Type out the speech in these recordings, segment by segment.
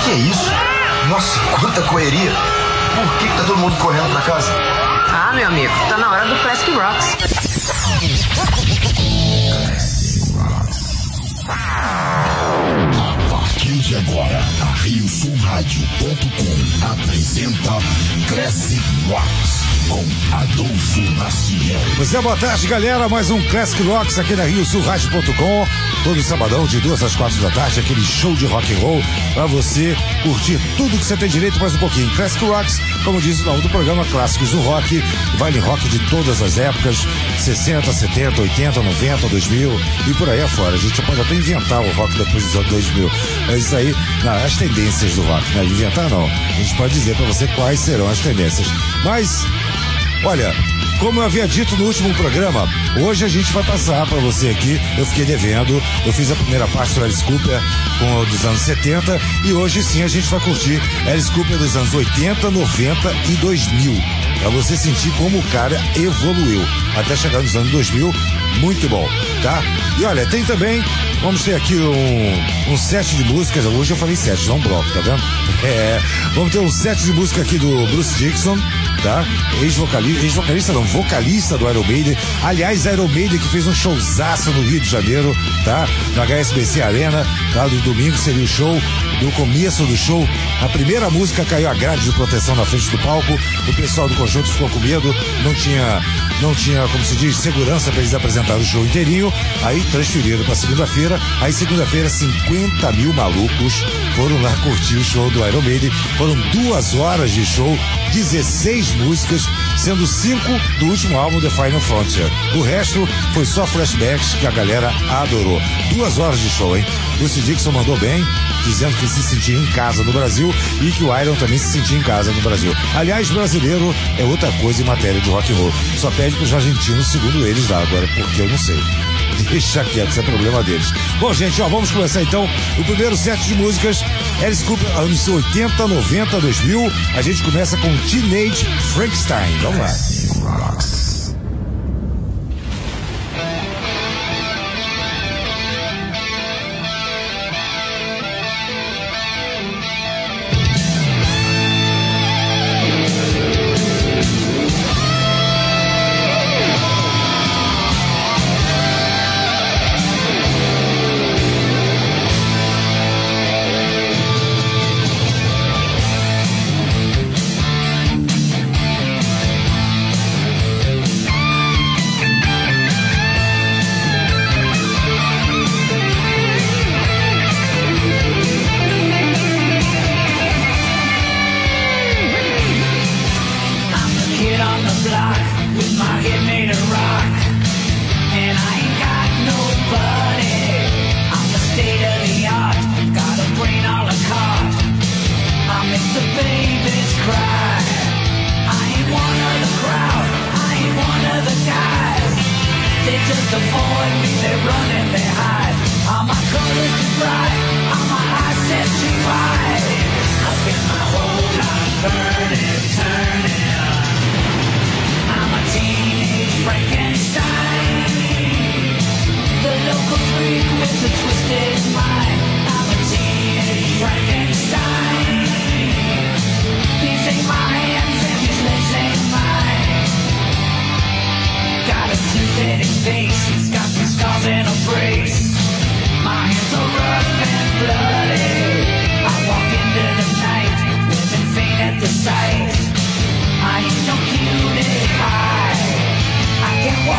Que é isso? Nossa, quanta correria. Por que tá todo mundo correndo pra casa? Ah, meu amigo, tá na hora do Classic Rocks. A partir de agora, a RioSulRádio.com apresenta Classic Rocks com Adolfo Maciel. Pois é, boa tarde, galera. Mais um Classic Rocks aqui na RioSulRádio.com. Todo sabadão, de 2 às 4 da tarde, aquele show de rock and roll pra você curtir tudo que você tem direito, mais um pouquinho. Classic Rocks, como diz o nome do programa, clássicos do rock, vale rock de todas as épocas, 60, 70, 80, 90, 2000 e por aí afora. A gente pode até inventar o rock depois dos anos 2000. Mas isso aí, não, as tendências do rock, né? Inventar não. A gente pode dizer pra você quais serão as tendências. Mas, olha, como eu havia dito no último programa, hoje a gente vai passar pra você aqui, eu fiquei devendo, eu fiz a primeira parte do Alice Cooper com o dos anos 70 e hoje sim a gente vai curtir Alice Cooper dos anos 80, 90 e 2000, pra você sentir como o cara evoluiu até chegar nos anos 2000, muito bom, tá? E olha, tem também, vamos ter aqui um set de músicas, hoje eu falei set, não bloco, tá vendo? Vamos ter um set de música aqui do Bruce Dickinson, tá? Ex-vocalista não, vocalista do Iron Maiden. Aliás, Iron Maiden que fez um showzaço no Rio de Janeiro, tá? No HSBC Arena, tá? No domingo seria o show, do começo do show, a primeira música caiu a grade de proteção na frente do palco, o pessoal do conjunto ficou com medo, não tinha, como se diz, segurança para eles apresentarem o show inteirinho, aí transferiram para segunda-feira, aí segunda-feira 50 mil malucos foram lá curtir o show do Iron Maiden, foram 2 horas de show, 16 músicas, sendo 5 do último álbum The Final Frontier. O resto foi só flashbacks que a galera adorou. 2 horas de show, hein? Bruce Dickinson mandou bem, dizendo que se sentia em casa no Brasil e que o Iron também se sentia em casa no Brasil. Aliás, brasileiro é outra coisa em matéria de rock and roll. Só pede pros argentinos, segundo eles, lá agora, porque eu não sei. Deixa quieto, isso é problema deles. Bom, gente, ó, vamos começar então o primeiro set de músicas. Alice Cooper, anos 80, 90, 2000. A gente começa com Teenage Frankenstein. Vamos lá. Sight. I ain't no cutie pie. I can't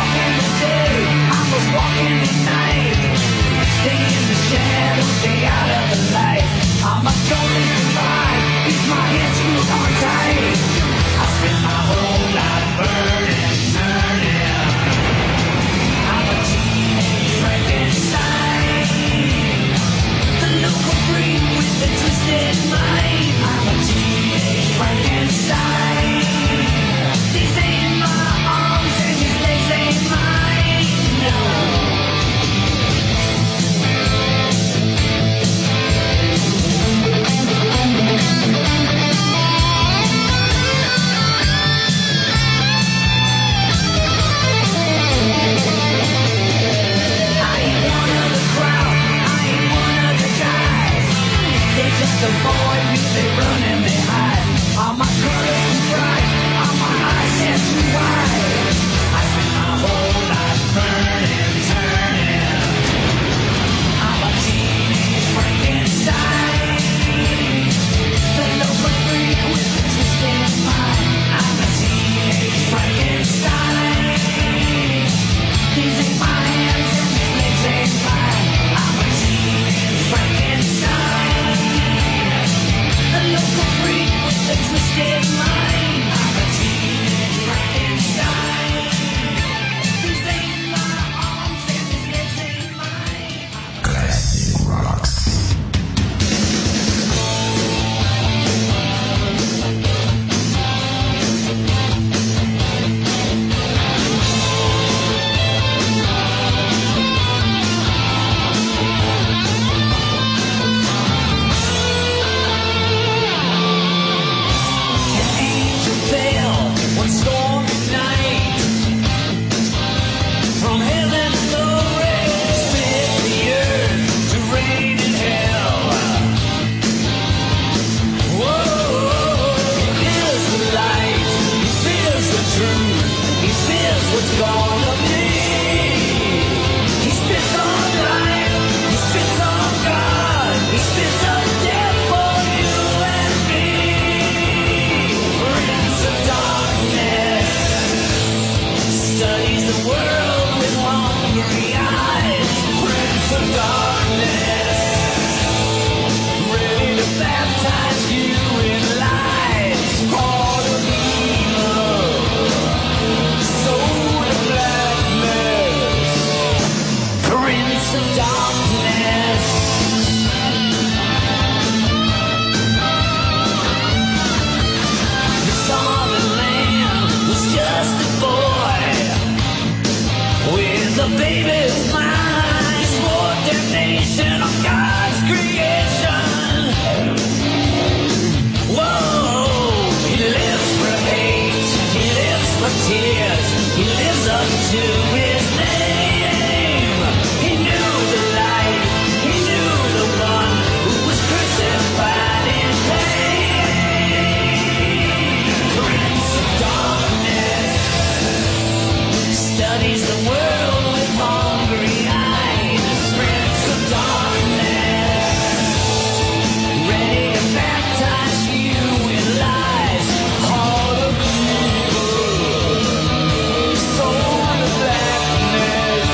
the baby's mind. It's more damnation of God's creation. Whoa, he lives for hate, he lives for tears, he lives up to his name. He knew the light, he knew the one who was crucified in pain. Prince of darkness studies the world with hungry eyes. Prince of darkness, ready to baptize you with lies. Heart of evil, soul of blackness.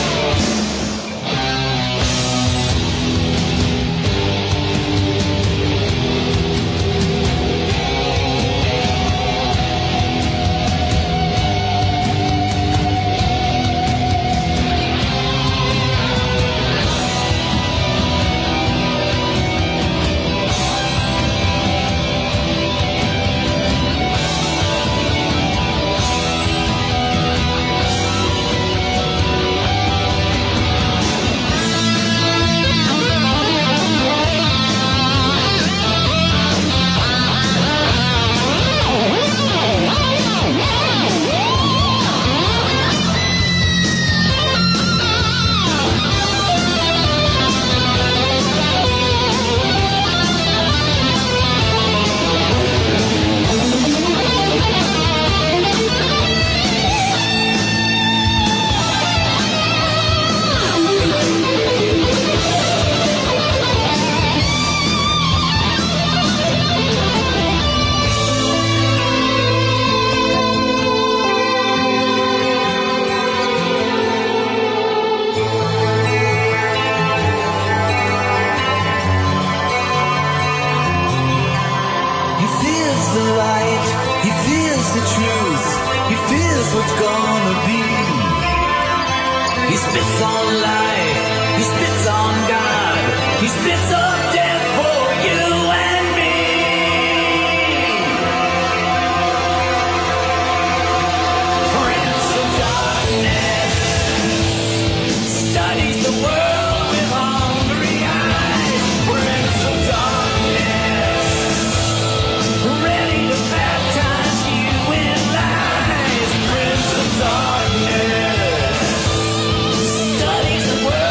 He feels the light, he feels the truth, he feels what's gonna be. He spits on life, he spits on God, he spits on death for you and me. Prince of darkness studies the world with hungry eyes. Prince of darkness, ready to baptize you in lies. Prince of darkness studies the world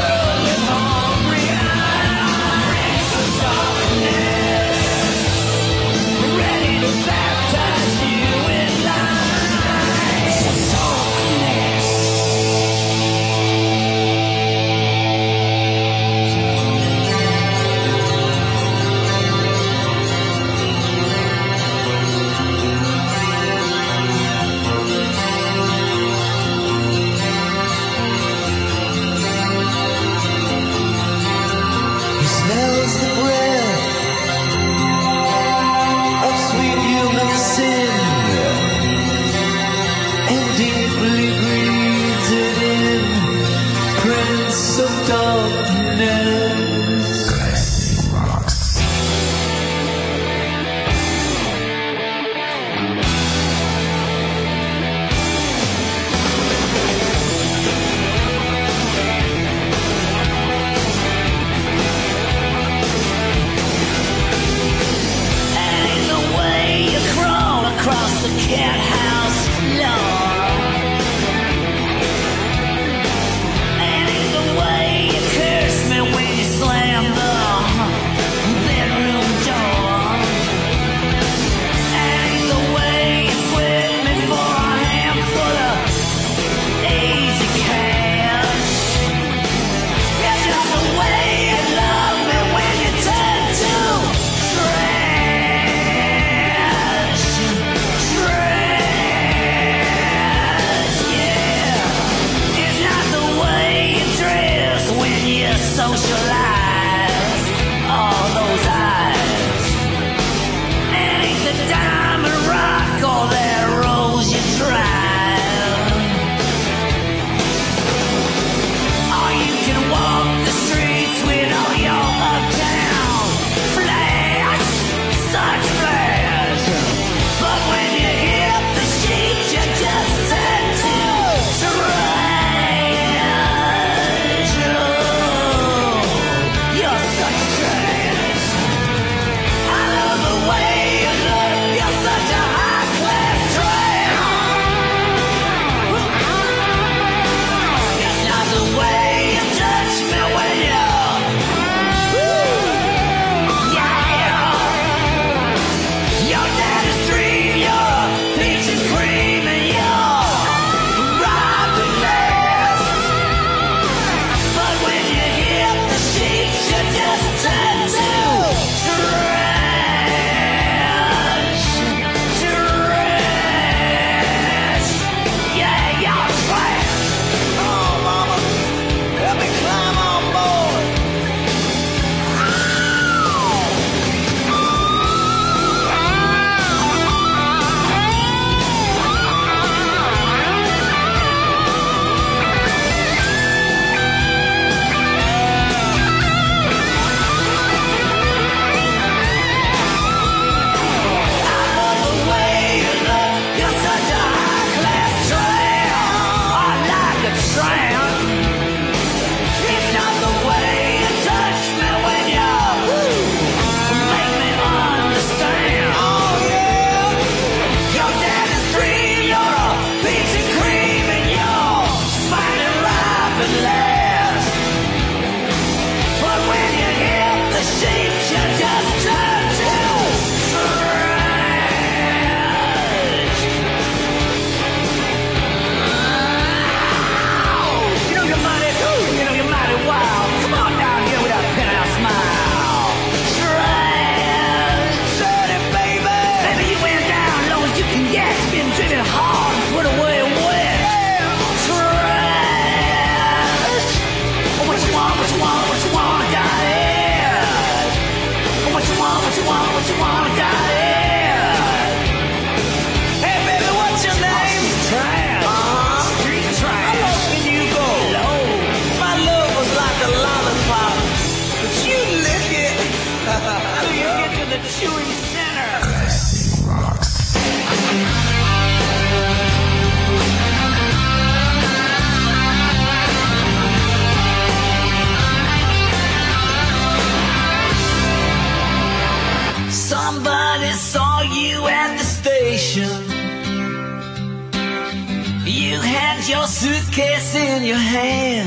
man.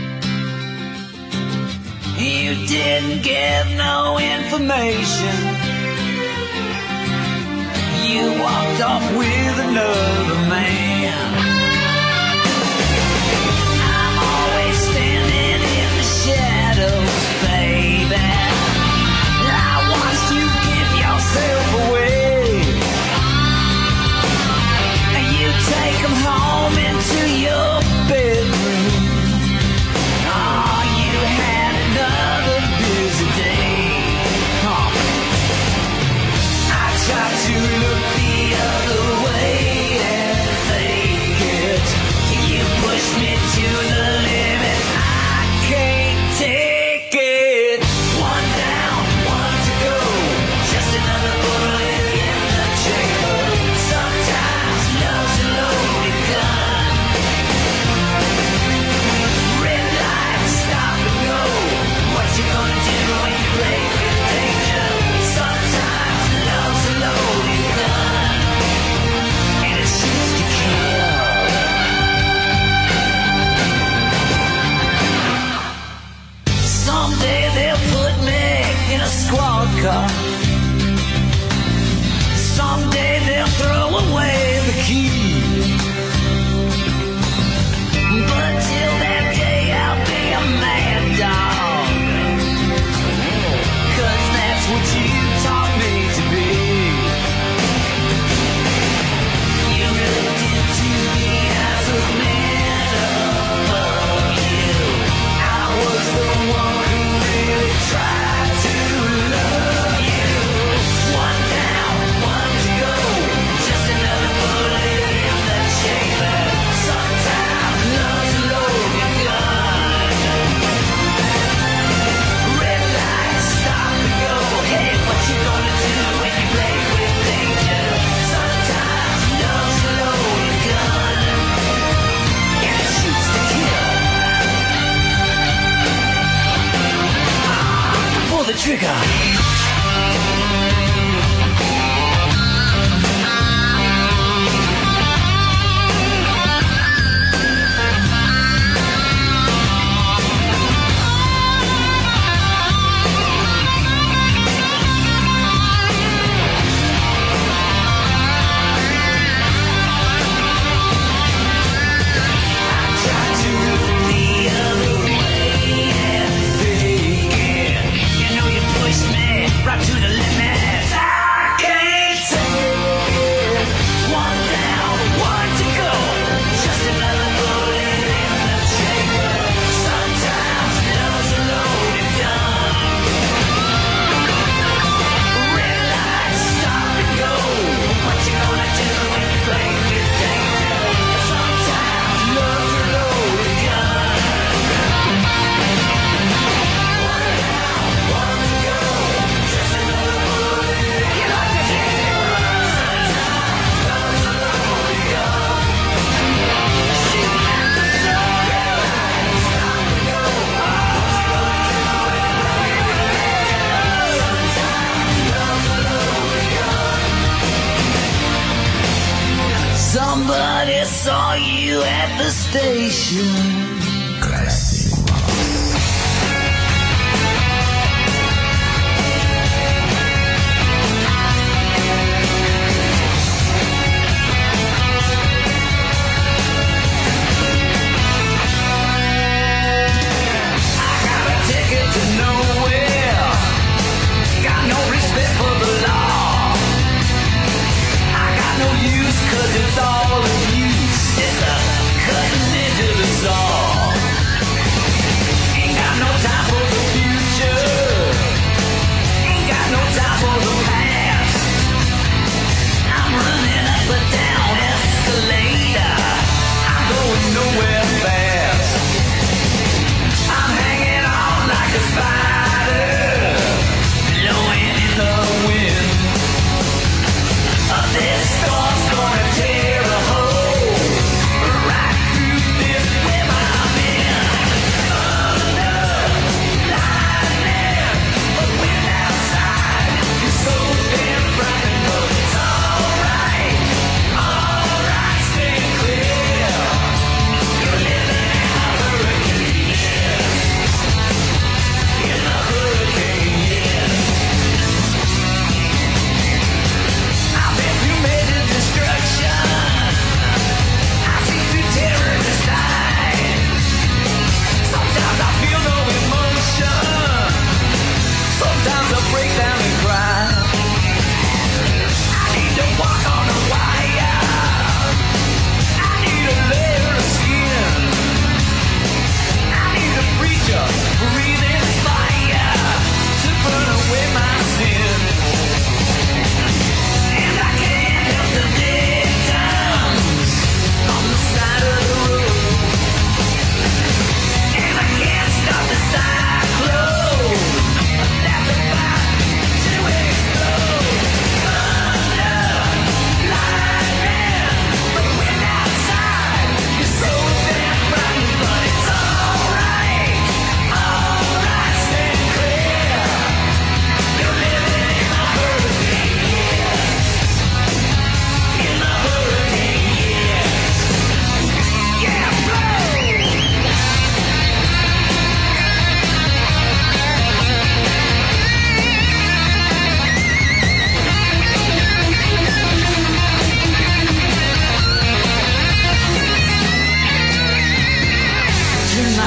You didn't give no information. You walked off with another man. I'm always standing in the shadows, baby. I watched you give yourself away. You take them home into your bedroom. Oh, you had another busy day. Oh. I tried to look the other way and fake it. You pushed me to the limit. I can't take it. One down, one to go. Just another bullet in the chamber. Sometimes love's a loaded gun. Red light, stop and go. What you gonna do when you play with danger? Sometimes love's a loaded gun, and it shoots to kill. Someday they'll put me in a squad car. Someday they'll throw away the key. But till that day I'll be a mad dog. 'Cause that's what you taught me to be. You looked into the eyes of men above you. I was the one who really tried to love you. One down, one to go. Just another bullet in the chamber. Sometimes love's a loaded gun. Red light, stop and go. Hey, what you gonna do when you play with danger? Sometimes love's a loaded gun, and it shoots to kill. Pull the trigger. Try to look the other way and fake it. You know you pushed me right to the limit. I can't take it. One down, one to go. Just another bullet in the chamber. Sometimes love's a loaded gun. Red light, stop and go. What you gonna do when you play with danger? Sometimes love's a loaded gun. One down, one to go. Just another bullet in the chamber. Sometimes love's a loaded gun. Shoot at the sun. Red light, stop and go. What you gonna do when you play with danger? Sometimes love's a loaded gun. Somebody saw you at the station. Classic I got a ticket to nowhere. Got no respect for the law. I got no use 'cause it's all abuse. It's a cutting into the saw.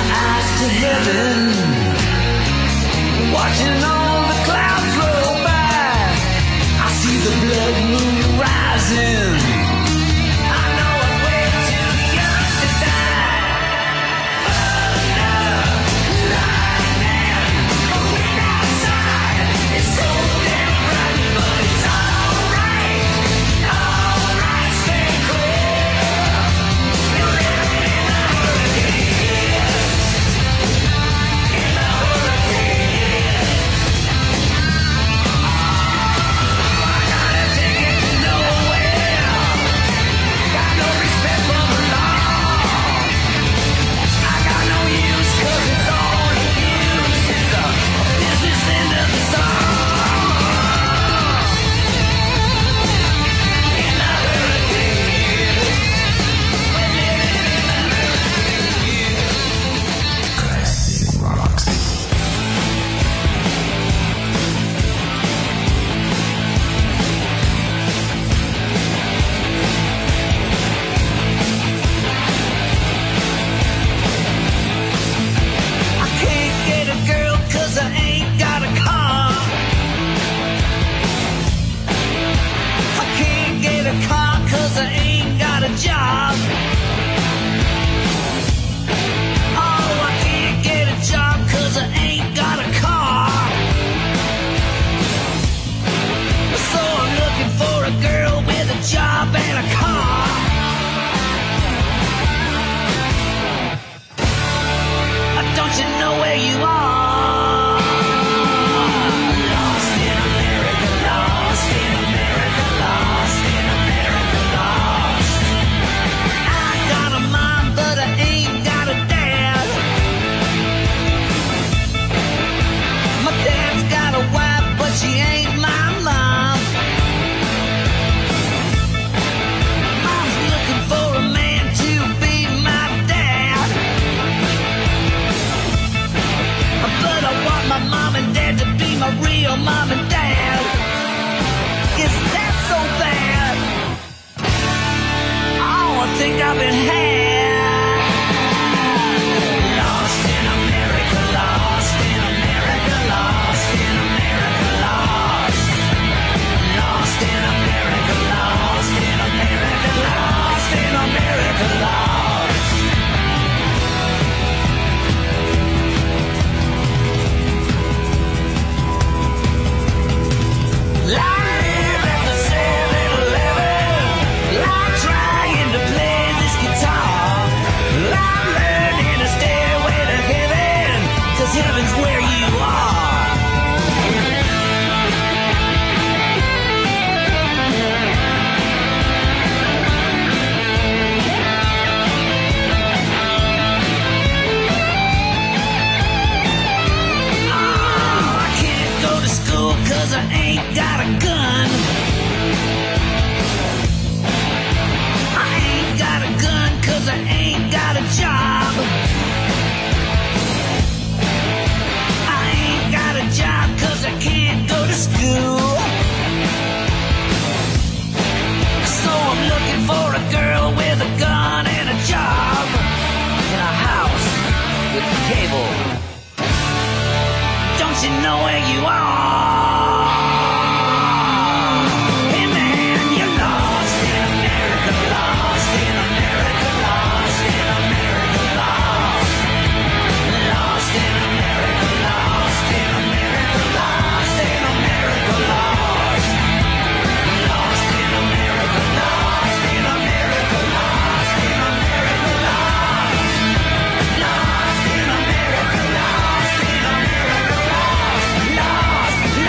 eyes to heaven, watching all the clouds roll by. I see the blood moon rising. I know I'm way too young to die. Thunder, lightning, moving outside. It's so damn bright, but it's alright. Alright, stay clear. You're living in the hurricanes. In the hurricanes. I got a ticket to nowhere. Got no respect for the law. I got no use 'cause it's all abuse. It's a business end of the song. In the hurricane. We're living in the hurricane. Classic Rocks. I can't get a girl 'cause I ain't got a car. I can't get a car 'cause I ain't got a job. Oh, I can't get a job 'cause I ain't got a car. So I'm looking for a girl with a job and a car. Don't you know where you are? Lost in America, lost in America, lost in America, lost. I got a mom, but I ain't got a dad. My dad's got a wife, but she ain't my mom. Mom's looking for a man to be my dad. But I want my mom and dad to be my real mom and dad. Is that so bad? Oh, I think I've been had. Lost in America, lost in America, lost in America, lost. Lost in America, lost in America, lost in America, lost. Live at the 7-Eleven, like trying to play this guitar. I'm learning a stairway to heaven, 'cause heaven's where you are. Oh, I can't go to school 'cause I ain't got a gun. I ain't got a gun 'cause I ain't got a job. I ain't got a job 'cause I can't go to school. So I'm looking for a girl with a gun and a job. In a house with cable. Don't you know where you are? Hey man, you're lost in America, lost in America, lost in America, lost. Lost in America, lost in America, lost in America, lost. Lost in America, lost in America, lost in America, lost. Lost in America, lost in America, lost. Lost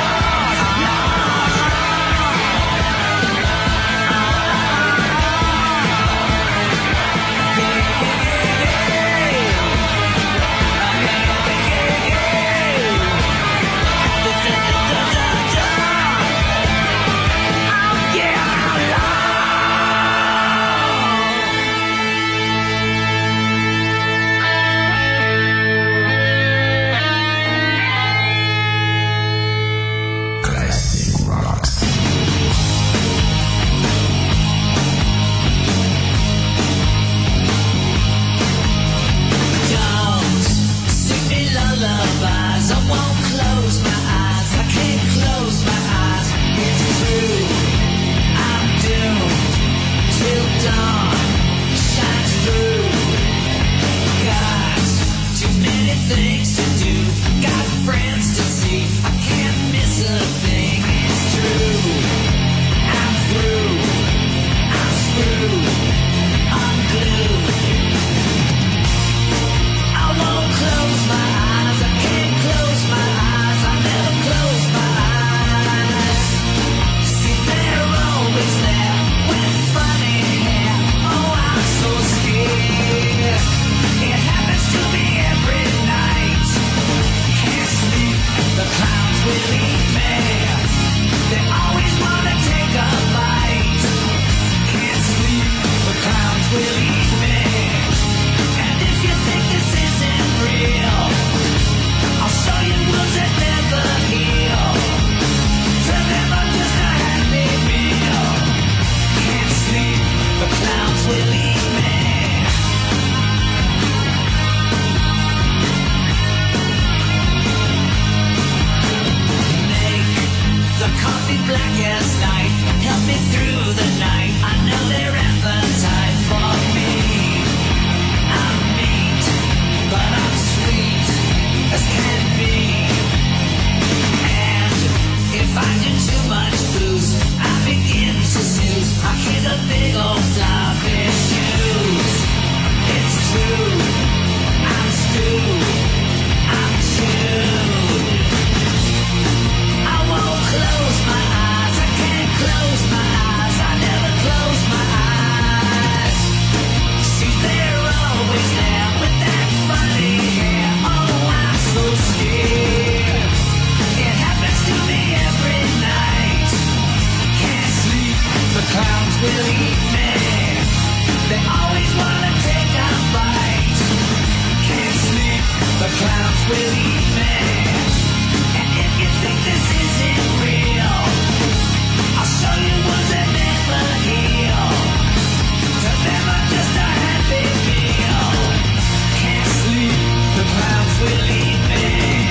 things to do, got friends to see. I can't miss a thing. It's true. I'm through. I'm screwed. I'm glued. I won't close my eyes. I can't close my eyes. I never close my eyes. See, they're always there with funny hair. Oh, I'm so scared. It happens to me every night. Can't sleep. The clowns will eat me. They always want to take a bite. Can't sleep. The clowns will eat me. And if you think this isn't real, I'll show you wounds that never heal. Turn them up just a happy meal. Can't sleep. The clowns will eat me. The coffee black as night, help me through the night. I know their appetite for me. I'm meat, but I'm sweet as can be. And if I do too much booze, I begin to snooze. I hear the big old floppy shoes. It's true, I'm stewed, I'm chewed. I won't close my eyes, I can't close my eyes, I never close my eyes. See, they're always there with that funny hair. Oh, I'm so scared. It happens to me every night. Can't sleep, the clowns will eat me. They always want to take a bite. Can't sleep, the clowns will eat me. And if you think this isn't real, I'll show you ones that never heal. To them I'm just a happy meal. Can't sleep, the clowns will eat me.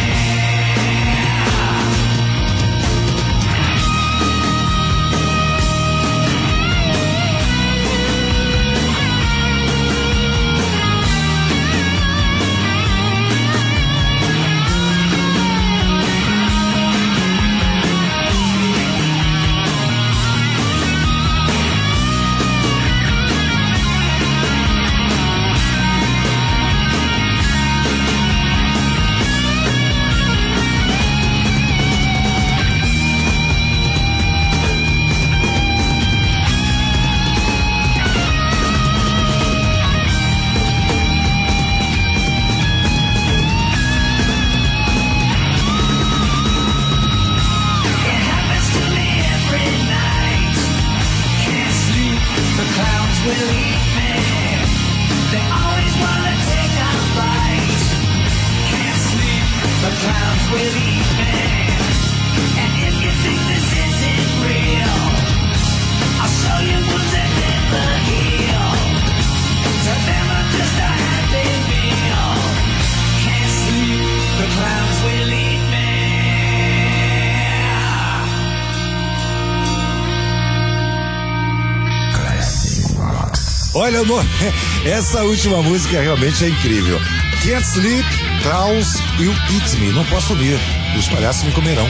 Olha, essa última música realmente é incrível. Can't Sleep, Clowns Will Eat Me. Não posso dormir, os palhaços me comerão.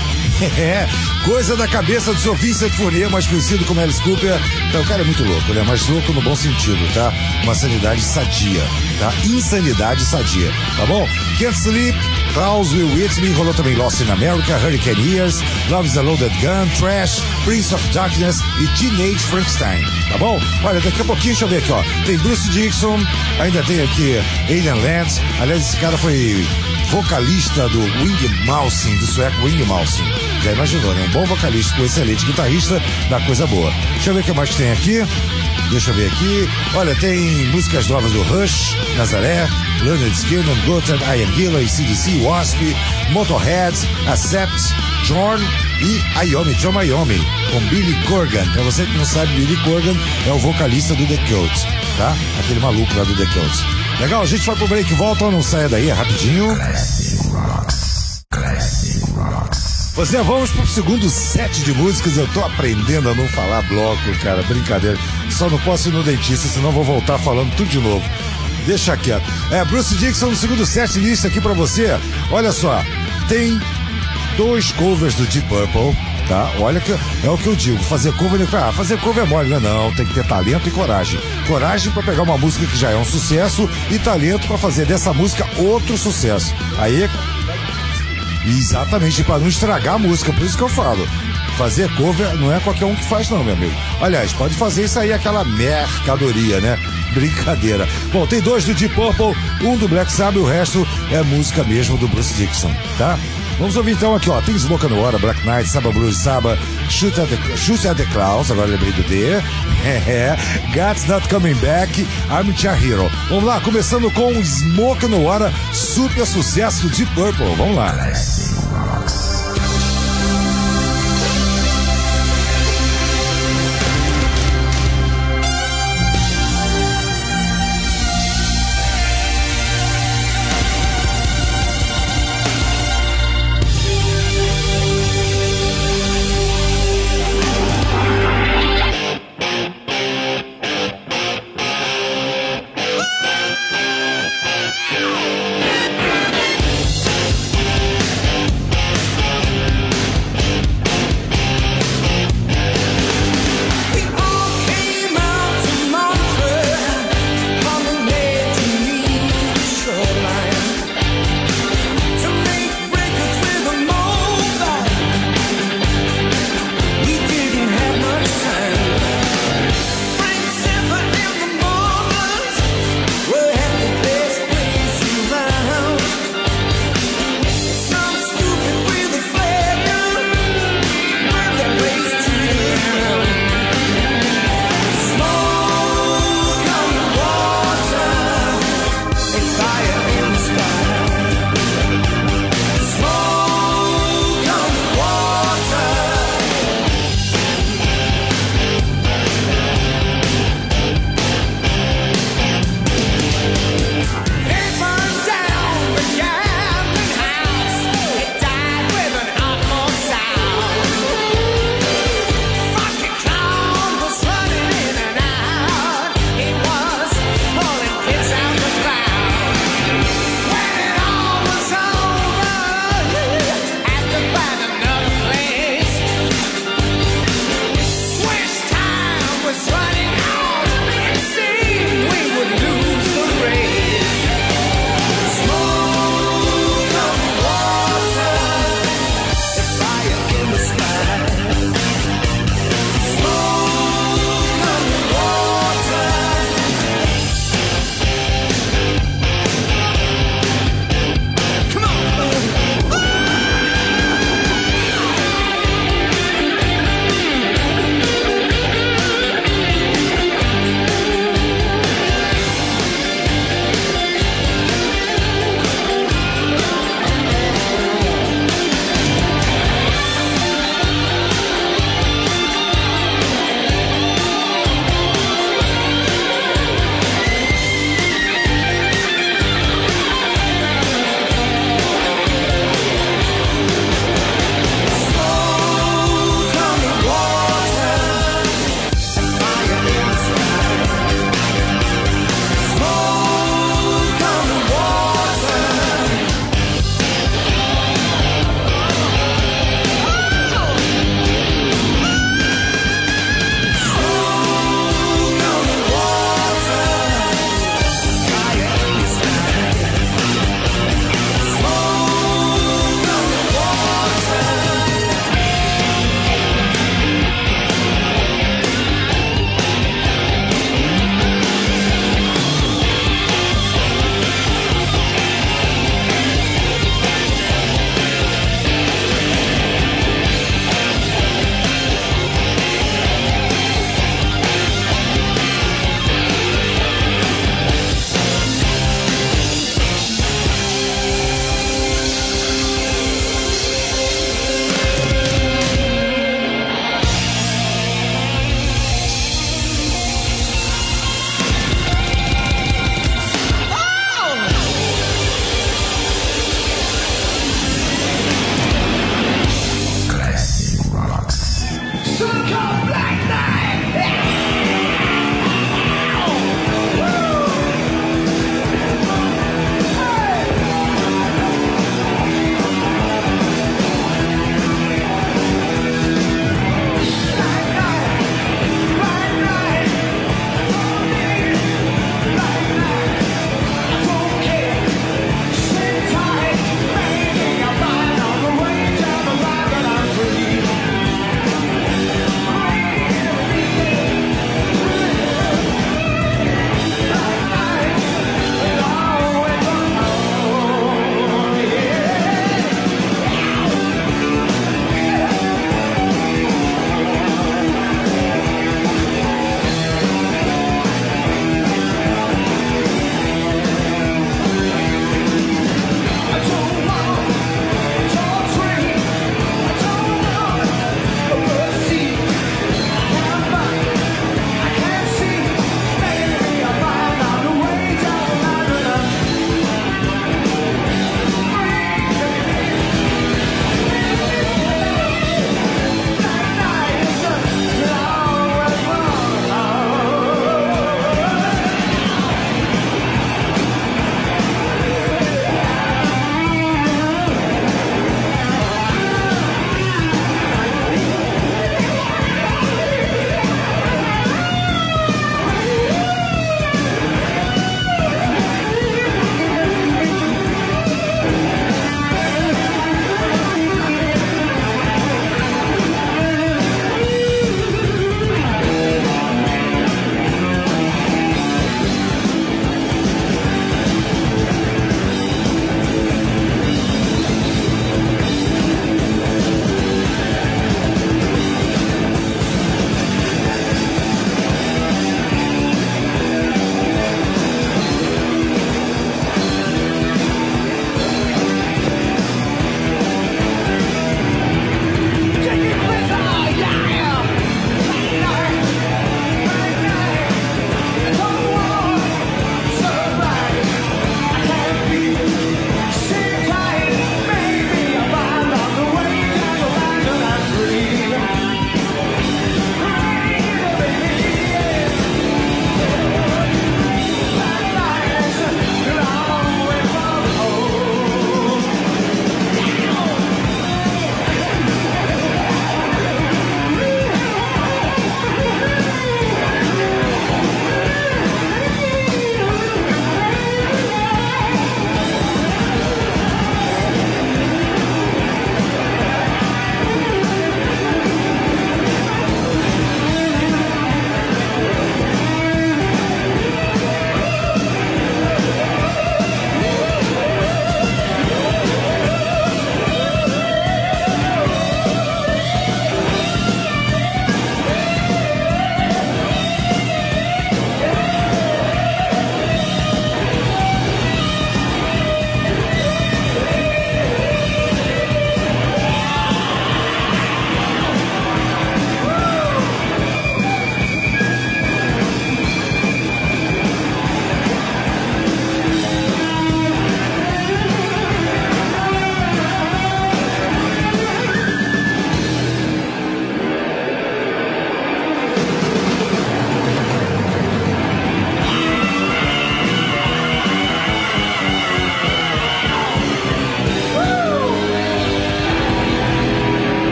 É, coisa da cabeça do seu Vincent Fournier, mais conhecido como Alice Cooper. Então, o cara é muito louco, né? Mas louco no bom sentido, tá? Uma sanidade sadia, tá? Insanidade sadia, tá bom? Can't Sleep, Clowns Will Eat Me. Rolou também Lost in America, Hurricane Years, Love is a Loaded Gun, Trash, Prince of Darkness e Teenage Frankenstein, tá bom? Olha, daqui a pouquinho, deixa eu ver aqui, ó. Tem Bruce Dixon, ainda tem aqui Alien Lance. Aliás, esse cara foi vocalista do Wing Mousing, do sueco Wing Mousing. Já imaginou, né? Um bom vocalista com excelente guitarrista, dá coisa boa. Deixa eu ver o que mais tem aqui. Deixa eu ver aqui. Olha, tem músicas novas do Rush, Nazaré, Leonard Skinner, Gotthard, Ian Gillan, CDC, Wasp, Motorhead, Accept, Jorn e Iommi, John Iommi, com Billy Corgan. Pra você que não sabe, Billy Corgan é o vocalista do The Cult, tá? Aquele maluco lá do The Cult. Legal, a gente vai pro break, volta, não saia daí, é rapidinho. Classic Rocks. Classic Rocks. Você, vamos pro segundo set de músicas. Eu tô aprendendo a não falar bloco, cara, brincadeira. Só não posso ir no dentista, senão vou voltar falando tudo de novo. Deixa quieto. Bruce Dickinson no segundo set lista aqui pra você. Olha só, tem 2 covers do Deep Purple, tá? Olha que é o que eu digo, fazer cover é mole, né? Não, tem que ter talento e coragem. Coragem pra pegar uma música que já é um sucesso e talento pra fazer dessa música outro sucesso. Aí, exatamente, pra não estragar a música, por isso que eu falo. Fazer cover não é qualquer um que faz não, meu amigo. Aliás, pode fazer isso aí, aquela mercadoria, né? Brincadeira. Bom, tem 2 do Deep Purple, um do Black Sabbath e o resto é música mesmo do Bruce Dickinson, tá? Vamos ouvir então aqui, ó. Tem Smoke no Water, Black Knight, Saba Blues, Saba, Shoot at the Clouds, agora lembrei do D. God's Not Coming Back, Armchair Hero. Vamos lá, começando com Smoke no Water, super sucesso de Purple. Vamos lá. Classic Rocks.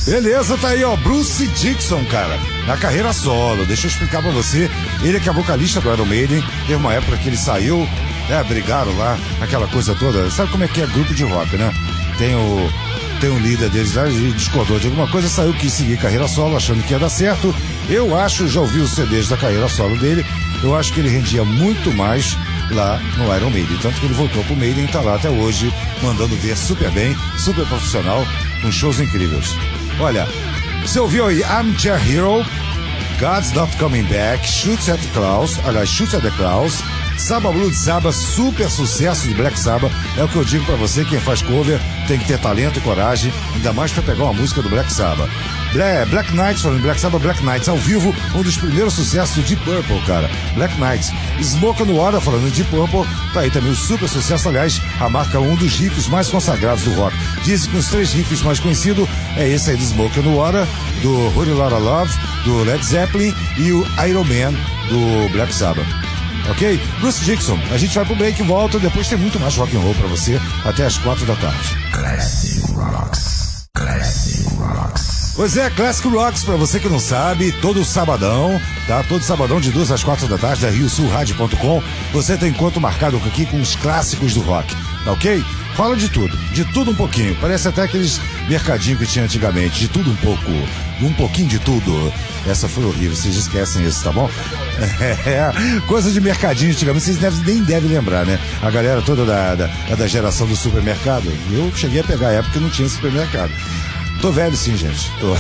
Beleza, tá aí, ó, Bruce Dickinson, cara, na carreira solo. Deixa eu explicar pra você, ele é que é vocalista do Iron Maiden. Teve uma época que ele saiu, brigaram lá, aquela coisa toda. Sabe como é que é grupo de rock, né? Tem um líder deles lá, ele discordou de alguma coisa, saiu, quis seguir carreira solo, achando que ia dar certo. Eu acho, já ouvi os CDs da carreira solo dele, eu acho que ele rendia muito mais lá no Iron Maiden. Tanto que ele voltou pro Maiden e tá lá até hoje, mandando ver super bem, super profissional, com shows incríveis. Olha, você ouviu aí Armchair Hero, God's Not Coming Back, Shoots at the Clouds, Sabbath Blood Sabbath, super sucesso de Black Sabbath. É o que eu digo pra você, quem faz cover tem que ter talento e coragem, ainda mais pra pegar uma música do Black Sabbath. Black Knights, falando Black Sabbath, Black Knights ao vivo, um dos primeiros sucessos do Deep Purple, cara. Black Knights. Smoke on Water, falando de Deep Purple, tá aí também o super sucesso, aliás, a marca um dos riffs mais consagrados do rock. Dizem que os 3 riffs mais conhecidos é esse aí do Smoke on Water, do Holy Lotta Love, do Led Zeppelin e o Iron Man do Black Sabbath. Ok? Bruce Dickinson, a gente vai pro break e volta, depois tem muito mais rock and roll pra você, até as 4 da tarde. Classic Rocks. Classic Rocks. Pois é, Classic Rocks, pra você que não sabe, todo sabadão, tá? Todo sabadão de 2 às 4 da tarde, da RioSulRádio.com, você tem encontro marcado aqui com os clássicos do rock, tá ok? Fala de tudo um pouquinho, parece até aqueles mercadinhos que tinha antigamente, de tudo um pouco, um pouquinho de tudo. Essa foi horrível, vocês esquecem isso, tá bom? Coisa de mercadinho antigamente, vocês nem devem lembrar, né? A galera toda da geração do supermercado, eu cheguei a pegar a época que não tinha supermercado. Tô velho sim, gente. Tô.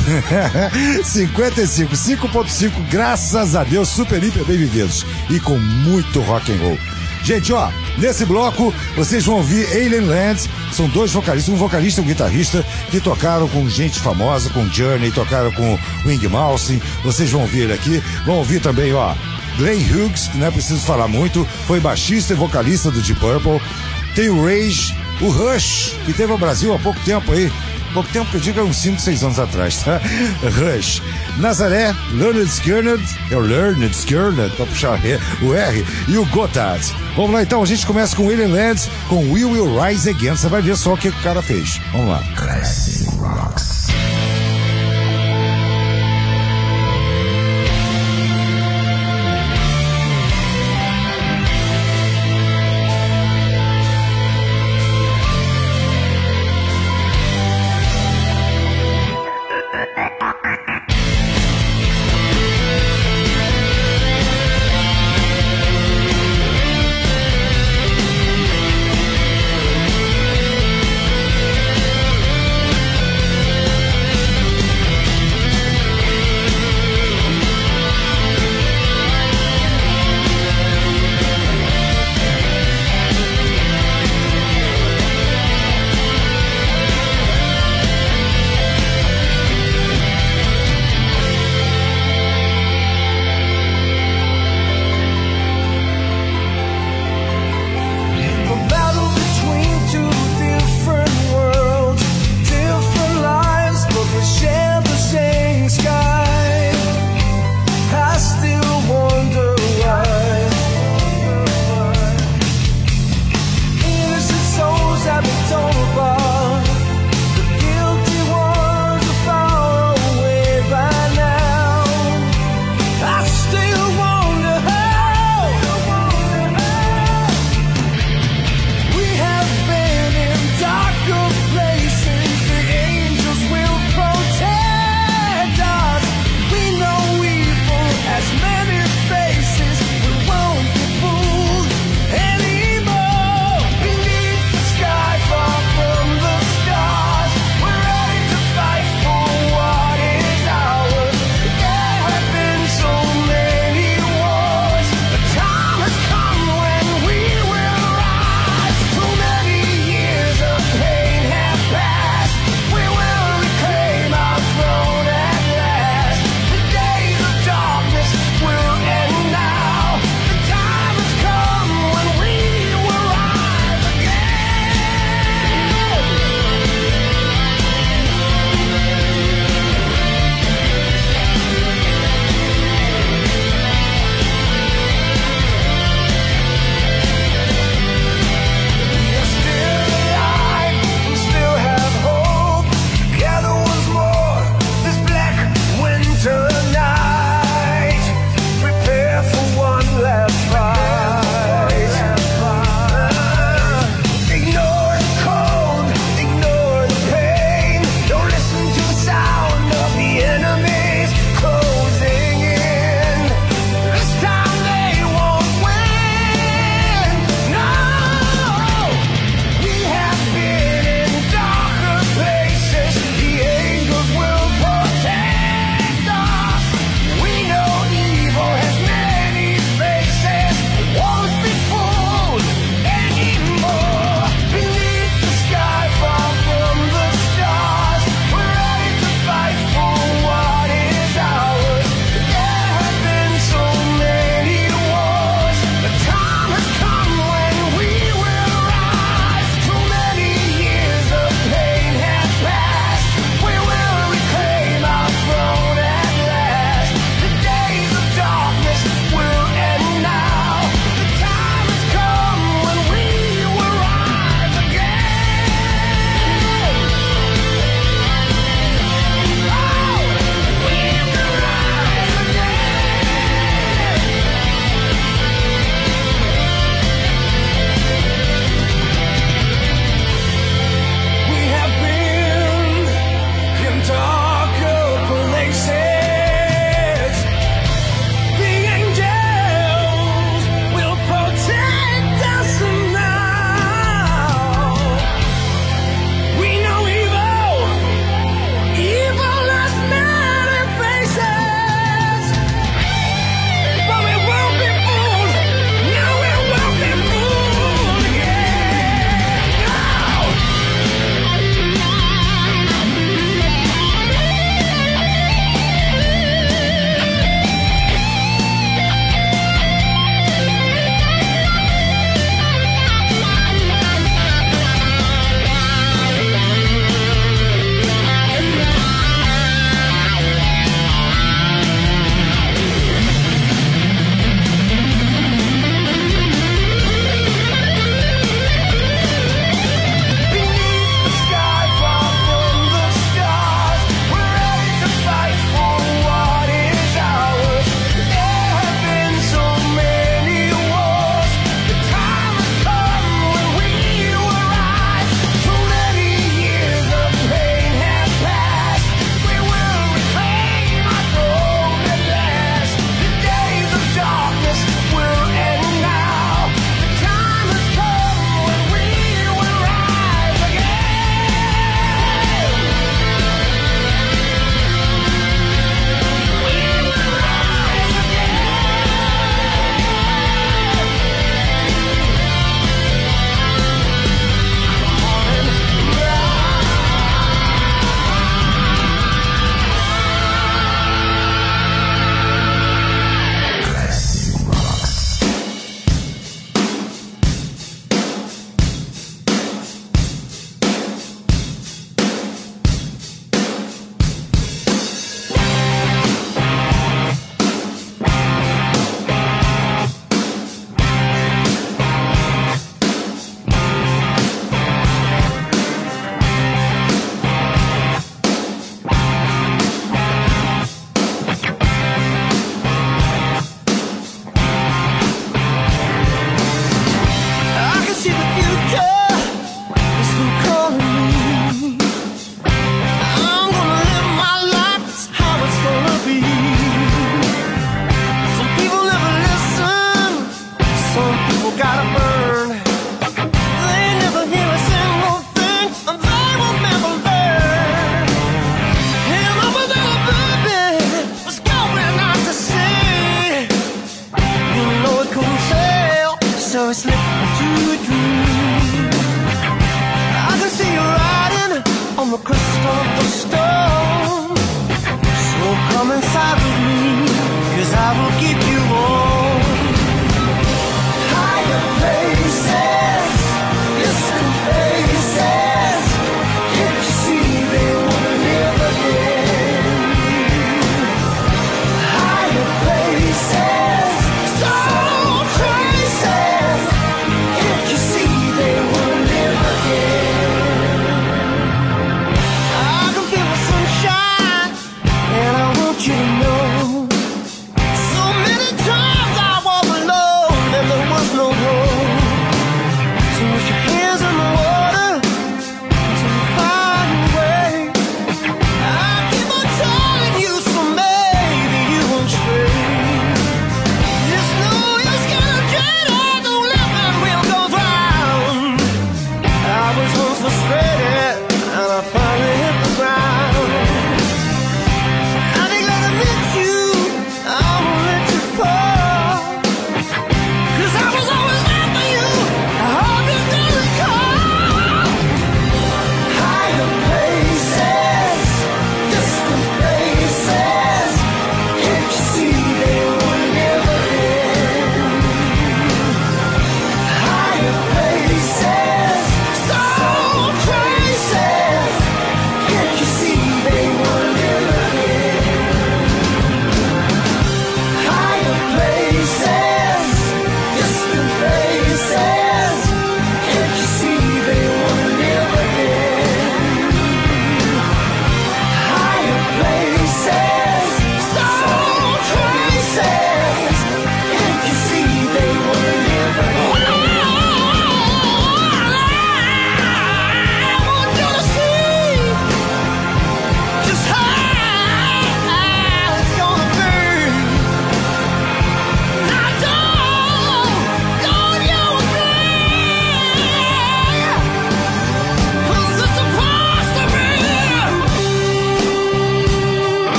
55, 5.5, graças a Deus, super, hiper bem vividos. E com muito rock and roll. Gente, ó, nesse bloco vocês vão ouvir Alien Land. São 2 vocalistas, um vocalista e um guitarrista, que tocaram com gente famosa, com Journey, tocaram com Wing Mouse. Vocês vão ouvir ele aqui. Vão ouvir também, ó, Glenn Hughes, que não é preciso falar muito, foi baixista e vocalista do Deep Purple. Tem o Rage, o Rush, que teve ao Brasil há pouco tempo aí. Pouco tempo que eu digo, é uns 5, 6 anos atrás, tá? Rush. Nazaré, Leonard Skinner, pra puxar o R, e o Gotthard. Vamos lá então, a gente começa com Alien Land, com We Will Rise Again. Você vai ver só o que o cara fez. Vamos lá. Classic Rocks.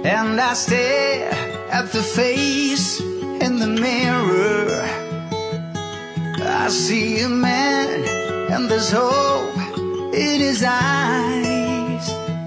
And I stare at the face in the mirror. I see a man and there's hope in his eyes.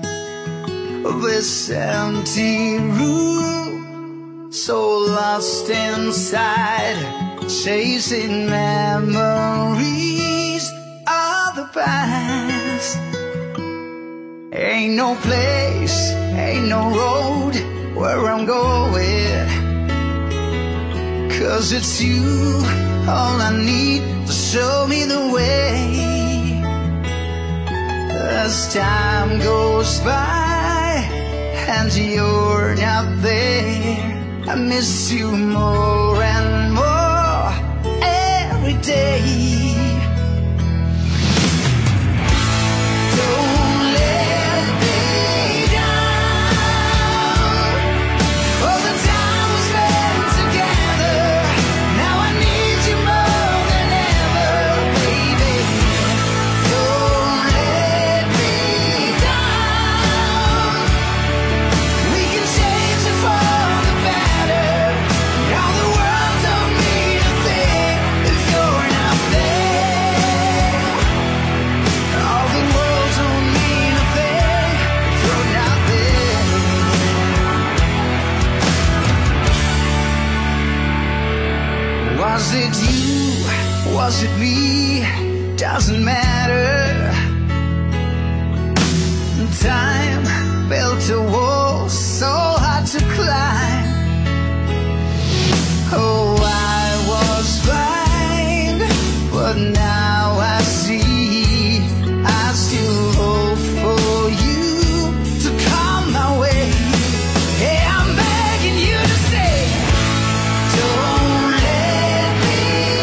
This empty room, so lost inside, chasing memories of the past. Ain't no place, ain't no road where I'm going, 'cause it's you, all I need to show me the way. As time goes by and you're not there, I miss you more and more every day. Don't let me down. All the time we spent together, now I need you more than ever, baby. Don't let me down. We can change it for the better. Now the world don't mean a thing if you're not there. All the world don't mean a thing if you're not there. Was it you? Was it me? Doesn't matter. Time built a wall so hard to climb. Oh, I was blind, but now I see. I still hope for you to come my way. Hey, I'm begging you to stay. Don't let me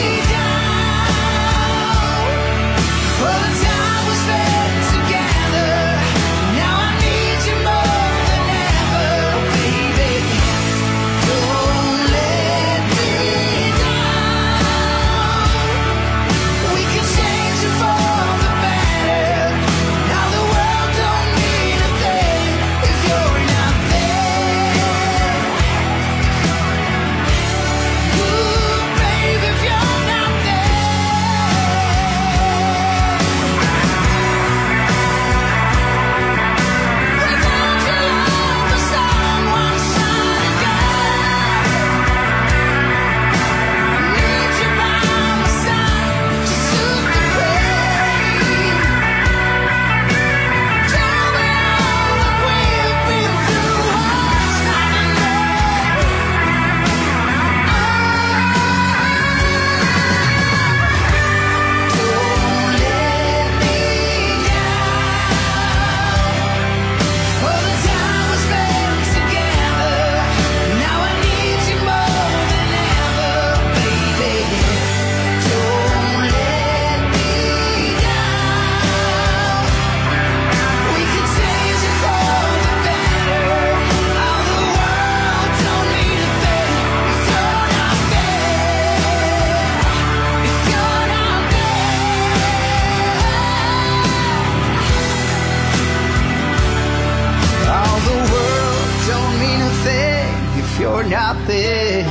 down. For the time we spent together, now I need you more than ever, baby. Don't let me down. We can change it for the better. Now the world don't mean a thing if you're not there. Ooh, baby, if you're not there. We got to love for someone shining down. I need you by my side to soothe the pain. Tell me all that we've been through, what's not enough. Don't let me down. For the time we spent together, now I need you more than ever, baby. Don't let me down. We can change it for the better. All the world don't mean a thing if you're not there. If you're not there. All the world don't mean a thing if you're not there.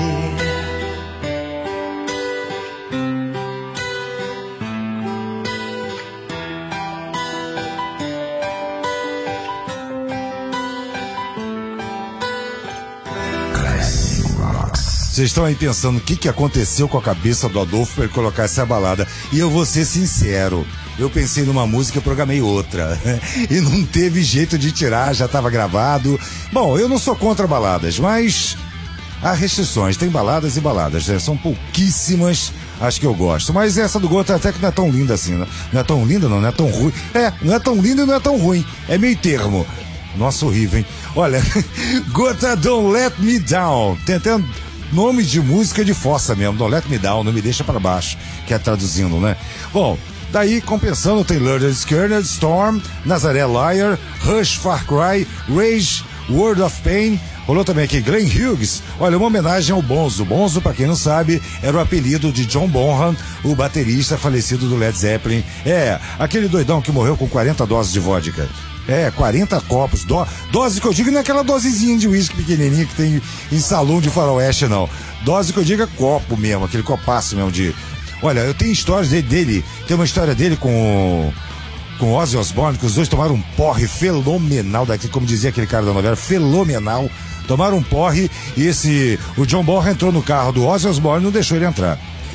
Classic Rocks. Vocês estão aí pensando o que aconteceu com a cabeça do Adolfo para ele colocar essa balada. E eu vou ser sincero, eu pensei numa música e programei outra. E não teve jeito de tirar, já estava gravado. Bom, eu não sou contra baladas, mas há restrições. Tem baladas e baladas, né? São pouquíssimas as que eu gosto. Mas essa do Gota até que não é tão linda assim, né? Não é tão linda, não é tão ruim. Não é tão linda e não é tão ruim. É meio termo. Nossa, horrível, hein? Olha, Gota Don't Let Me Down. Tem até nome de música de fossa mesmo. Don't Let Me Down, não me deixa para baixo, que é traduzindo, né? Bom, daí compensando tem Lurder Skerner, Storm, Nazaré Liar, Rush, Far Cry, Rage, World of Pain. Rolou também aqui Glenn Hughes. Olha, uma homenagem ao Bonzo. Bonzo, pra quem não sabe, era o apelido de John Bonham, o baterista falecido do Led Zeppelin. É, aquele doidão que morreu com 40 doses de vodka. 40 copos. Dose que eu digo não é aquela dosezinha de uísque pequenininha que tem em salão de faroeste, não. Dose que eu digo é copo mesmo, aquele copaço mesmo de... Olha, eu tenho histórias dele, tem uma história dele com Ozzy Osbourne, que os dois tomaram um porre fenomenal, como dizia aquele cara da novela, fenomenal. Tomaram um porre e o John Bonham entrou no carro do Ozzy Osbourne e não deixou ele entrar.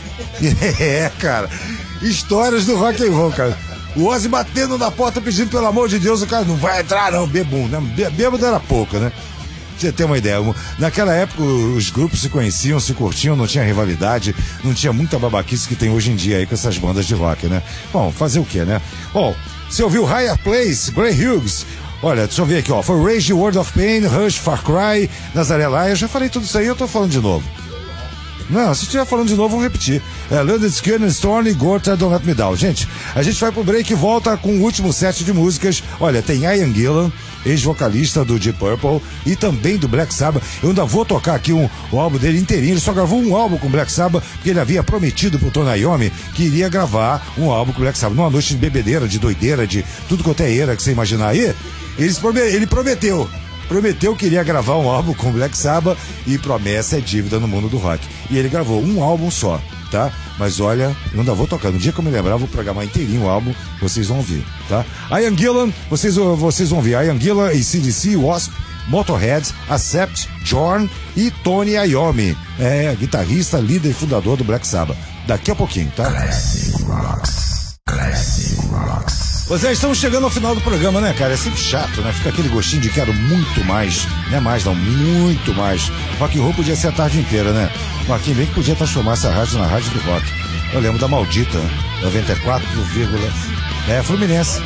Cara, histórias do rock and roll, cara. O Ozzy batendo na porta pedindo pelo amor de Deus, o cara não vai entrar não, bebum, né? Bêbado era pouco, né? Pra você ter uma ideia, naquela época os grupos se conheciam, se curtiam, não tinha rivalidade, não tinha muita babaquice que tem hoje em dia aí com essas bandas de rock, né? Bom, fazer o quê, né? Bom, você ouviu Higher Place, Gray Hughes, olha, deixa eu ver aqui, ó, For Rage, World of Pain, Rush, Far Cry, Nazaré Lá, eu já falei tudo isso aí, eu tô falando de novo. Não, se estiver falando de novo, vamos repetir. London Skin, Storm, Gorta, Don't Let Me Down. Gente, a gente vai pro break e volta com o último set de músicas. Olha, tem Ian Gillan, ex-vocalista do Deep Purple e também do Black Sabbath. Eu ainda vou tocar aqui o álbum dele inteirinho. Ele só gravou um álbum com Black Sabbath porque ele havia prometido pro Tony Iommi que iria gravar um álbum com Black Sabbath. Numa noite de bebedeira, de doideira, de tudo quanto é era que você imaginar aí. Ele prometeu que iria gravar um álbum com Black Sabbath e promessa é dívida no mundo do rock. E ele gravou um álbum só, tá? Mas olha, eu ainda vou tocar. No dia que eu me lembrar, eu vou programar inteirinho o álbum, vocês vão ouvir, tá? Ian Gillan, vocês vão ouvir Ian Gillan, AC/DC, Wasp, Motorhead, Accept, Jorn e Tony Iommi, guitarrista, líder e fundador do Black Sabbath. Daqui a pouquinho, tá? Classic Rocks. Classic Rocks. Pois é, estamos chegando ao final do programa, né, cara? É sempre chato, né? Fica aquele gostinho de quero muito mais. Não é mais, não, muito mais. Rock and Roll podia ser a tarde inteira, né? Marquinhos bem que podia transformar essa rádio na rádio do rock. Eu lembro da maldita, 94, Fluminense.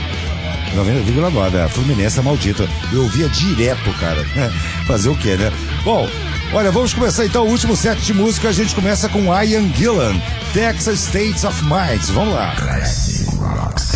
90,9, Fluminense é maldita. Eu ouvia direto, cara. Fazer o quê, né? Bom, olha, vamos começar então o último set de música. A gente começa com Ian Gillan, Texas States of Mind. Vamos lá. Classic Rocks.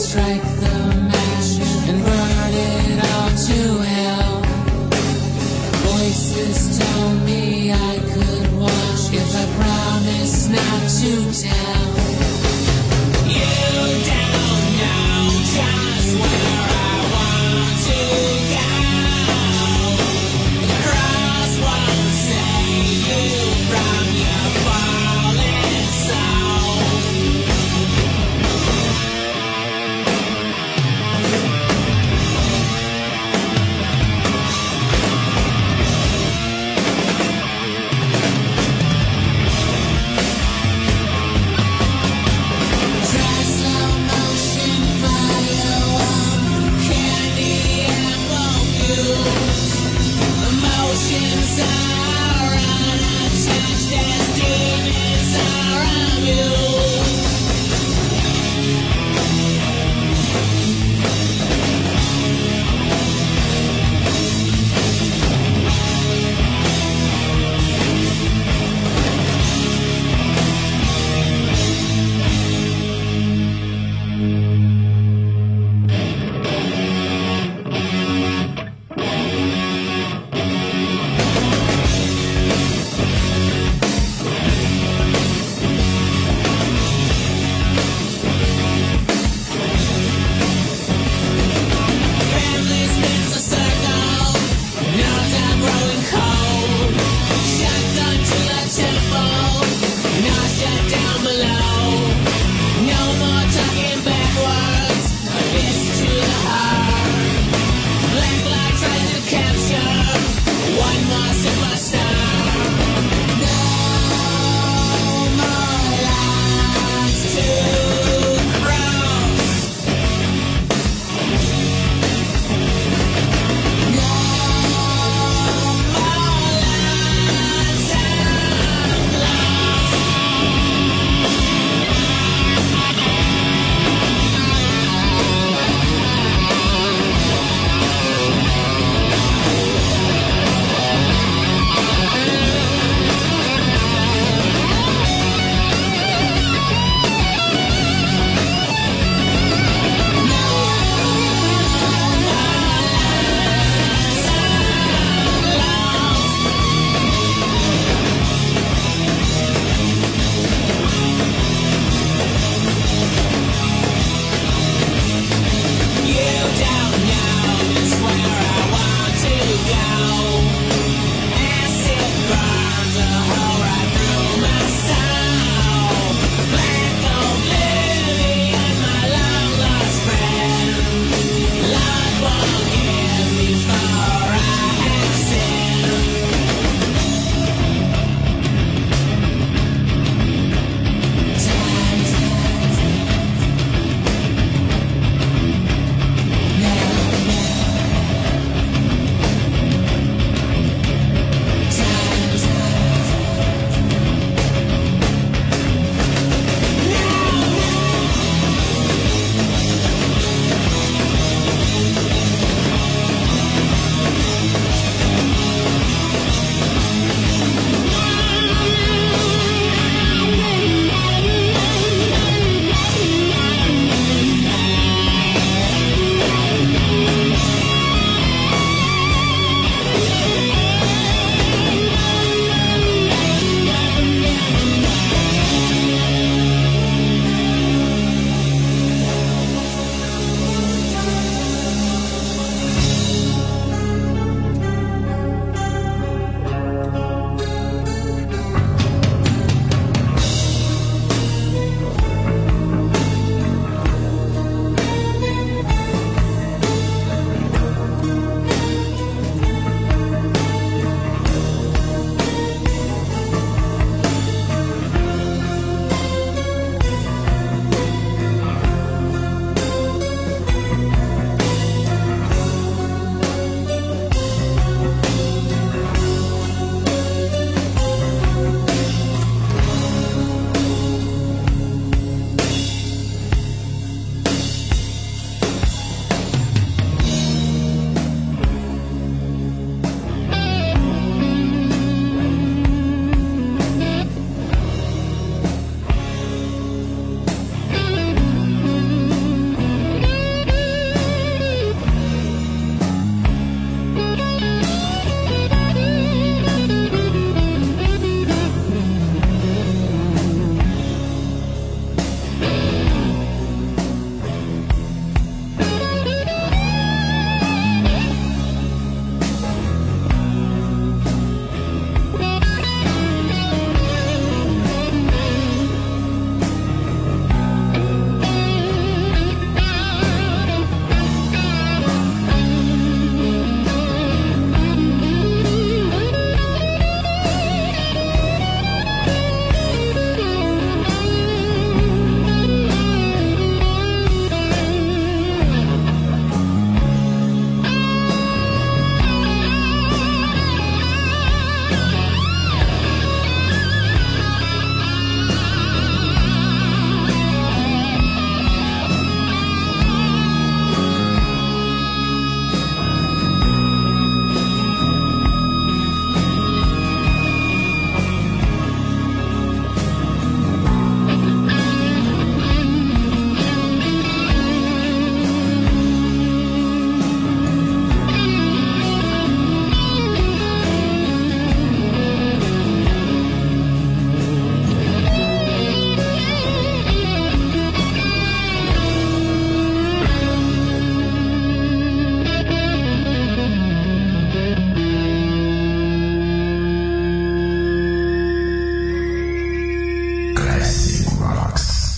strike the match and burn it all to hell. Voices told me I could watch if I promised not to tell. You don't know just where I want to go. The cross won't save you from your falling soul.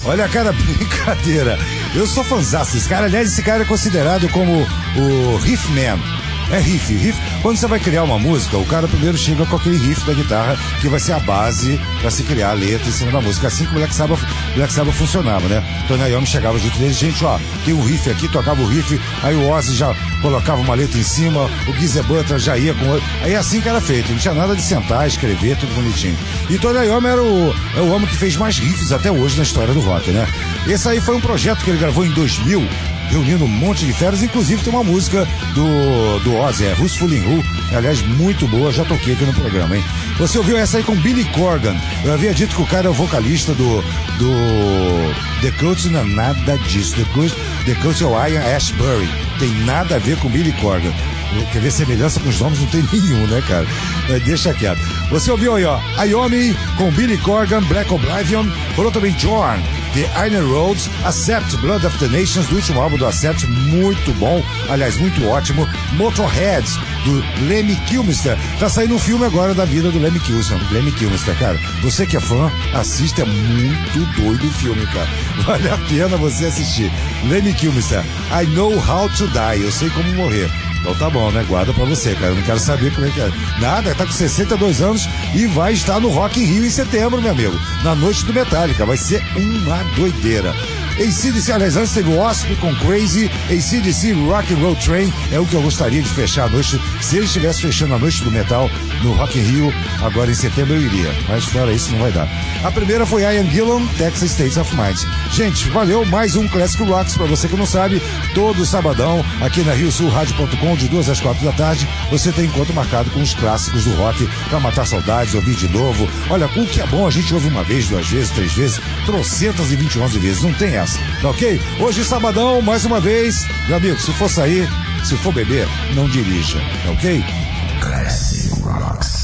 Olha, cara, brincadeira. Eu sou fãzaço desse cara. Aliás, esse cara é considerado como o riff man. É riff. Quando você vai criar uma música, o cara primeiro chega com aquele riff da guitarra que vai ser a base pra se criar a letra em cima da música. Assim que o Black Sabbath funcionava, né? Tony Iommi chegava junto deles, gente, ó, tem um riff aqui, tocava o riff, aí o Ozzy já colocava uma letra em cima, o Geezer Butler já ia com... Aí assim que era feito, não tinha nada de sentar, escrever, tudo bonitinho. E Tony Iommi era o homem que fez mais riffs até hoje na história do rock, né? Esse aí foi um projeto que ele gravou em 2000, reunindo um monte de feras, inclusive tem uma música do Ozzy, Who's Fooling Who, aliás, muito boa, já toquei aqui no programa, hein? Você ouviu essa aí com Billy Corgan. Eu havia dito que o cara é o vocalista do The Coach, não é nada disso. The Coach é o Ian Ashbury, tem nada a ver com Billy Corgan. Quer ver semelhança com os nomes? Não tem nenhum, né, cara? Deixa quieto. Você ouviu aí, ó, Iommi com Billy Corgan, Black Oblivion, falou também Jorn, The Iron Roads, Accept, Blood of the Nations, do último álbum do Accept, muito bom, aliás, muito ótimo. Motorheads, do Lemmy Kilmister, tá saindo um filme agora da vida do Lemmy Kilmister, cara. Você que é fã, assista, é muito doido o filme, cara. Vale a pena você assistir. Lemmy Kilmister, I Know How to Die, eu sei como morrer. Então tá bom, né? Guarda pra você, cara. Eu não quero saber como é que é. Nada, tá com 62 anos e vai estar no Rock in Rio em setembro, meu amigo. Na noite do Metallica. Vai ser uma doideira. AC/DC, aliás, antes teve o Wasp com Crazy, AC/DC Rock and Roll Train, é o que eu gostaria de fechar a noite. Se ele estivesse fechando a noite do metal no Rock in Rio, agora em setembro eu iria, mas fora isso não vai dar. A primeira foi Ian Gillan, Texas State of Mind. Gente, valeu, mais um Classic Rocks, pra você que não sabe, todo sabadão, aqui na RioSulRádio.com, de 2 às 4 da tarde, você tem encontro marcado com os clássicos do rock, pra matar saudades, ouvir de novo. Olha, o que é bom, a gente ouve uma vez, 2 vezes, 3 vezes, 321 vezes, não tem essa. Tá ok? Hoje, sabadão, mais uma vez. Meu amigo, se for sair, se for beber, não dirija. Tá ok? Classic Rocks.